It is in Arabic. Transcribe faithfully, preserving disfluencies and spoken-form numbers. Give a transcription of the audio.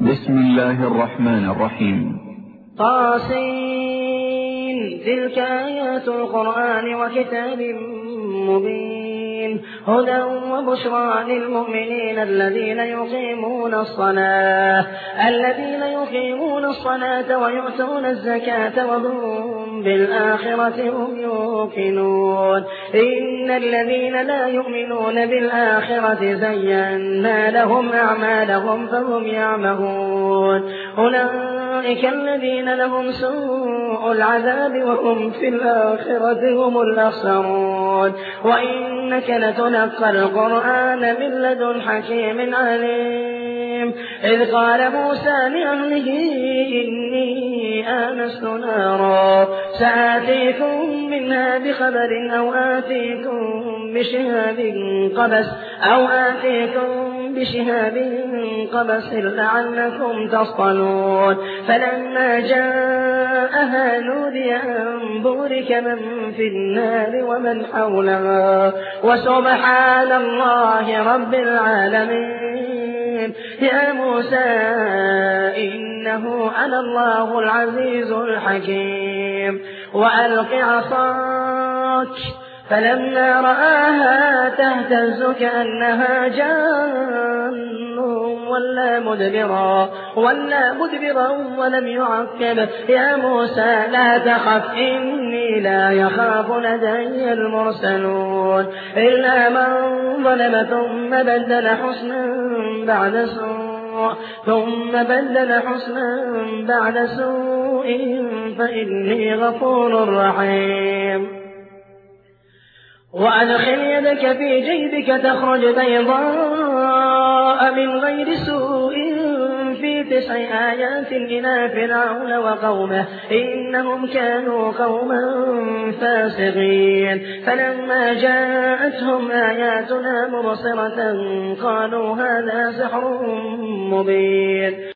بسم الله الرحمن الرحيم. طاسين. تلك آيات القرآن وكتاب مبين، هدى وبشرى للمؤمنين الذين يقيمون الصلاة الذين يقيمون الصلاة ويؤتون الزكاة وهم بالآخرة هم يوقنون. إن الذين لا يؤمنون بالآخرة زينا لهم أعمالهم فهم يعمهون. أولئك الذين لهم سوء العذاب وهم في الآخرة هم الأخسرون. وإنك لتلقى القرآن من لدن حكيم عليم. إذ قال موسى لأهله إني آنست نارا سآتيكم منها بخبر أو آتيكم بشهاب قبس أو آتيكم بشهاب قبس لعلكم تصطلون. فلما جاءها نودي أن بورك من في النار ومن حولها وسبحان الله رب العالمين. يا موسى إنه أنا الله العزيز الحكيم. وألق عصاك فلما رآها تهتز كأنها جان ولا مدبرا ولا مدبرا ولم يعقب. يا موسى لا تخف إني لا يخاف لدي المرسلون. إلا من ظلم ثم بدل حسنا بعد سوء ثم بدل حسنا بعد سوء فإني غفور رحيم. وأدخل يدك في جيبك تخرج بيضاء من غير سوء في تسع آيات إلى فرعون وقومه إنهم كانوا قوما فاسقين. فلما جاءتهم آياتنا مبصرة قالوا هذا سحر مبين.